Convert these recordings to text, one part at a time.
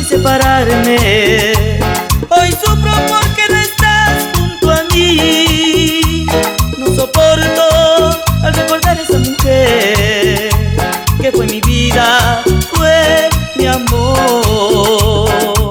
separarme. Hoy sufro porque no estás junto a mí. No soporto al recordar a esa mujer que fue mi vida, fue mi amor.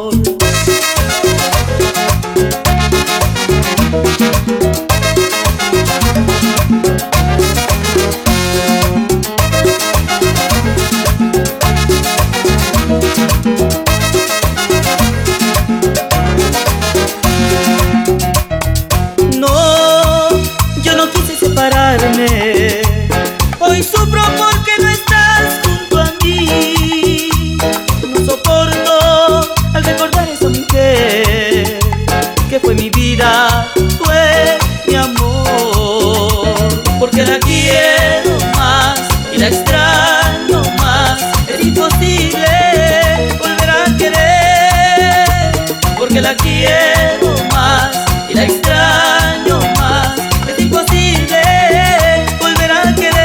Hoy sufro porque no estás junto a mí. No soporto al recordar a esa mujer que fue mi vida, fue mi amor. Porque la quiero más y la extraño más. Es imposible volver a querer. Porque la quiero más y la extraño más. Es imposible volver a querer.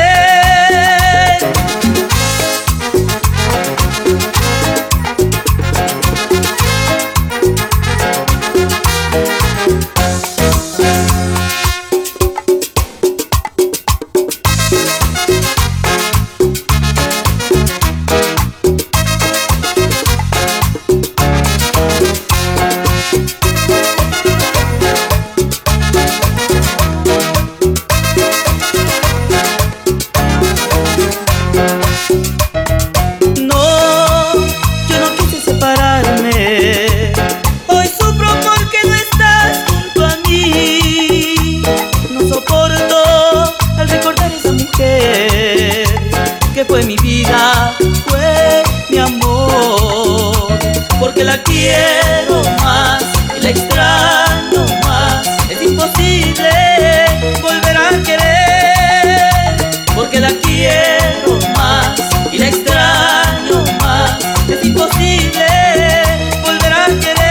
Que fue mi vida, fue mi amor. Porque la quiero más y la extraño más. Es imposible volver a querer. Porque la quiero más y la extraño más. Es imposible volver a querer.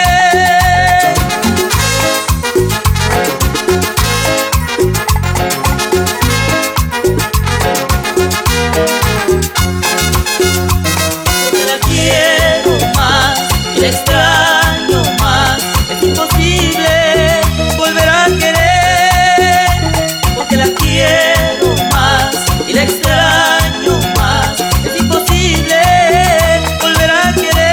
La extraño más, es imposible volver a querer. Porque la quiero más y la extraño más. Es imposible volver a querer.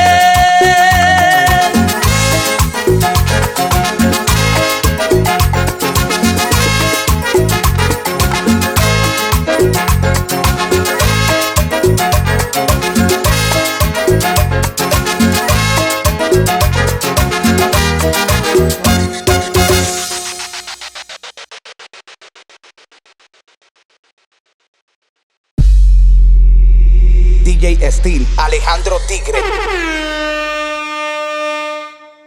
DJ Steel, Alejandro Tigre.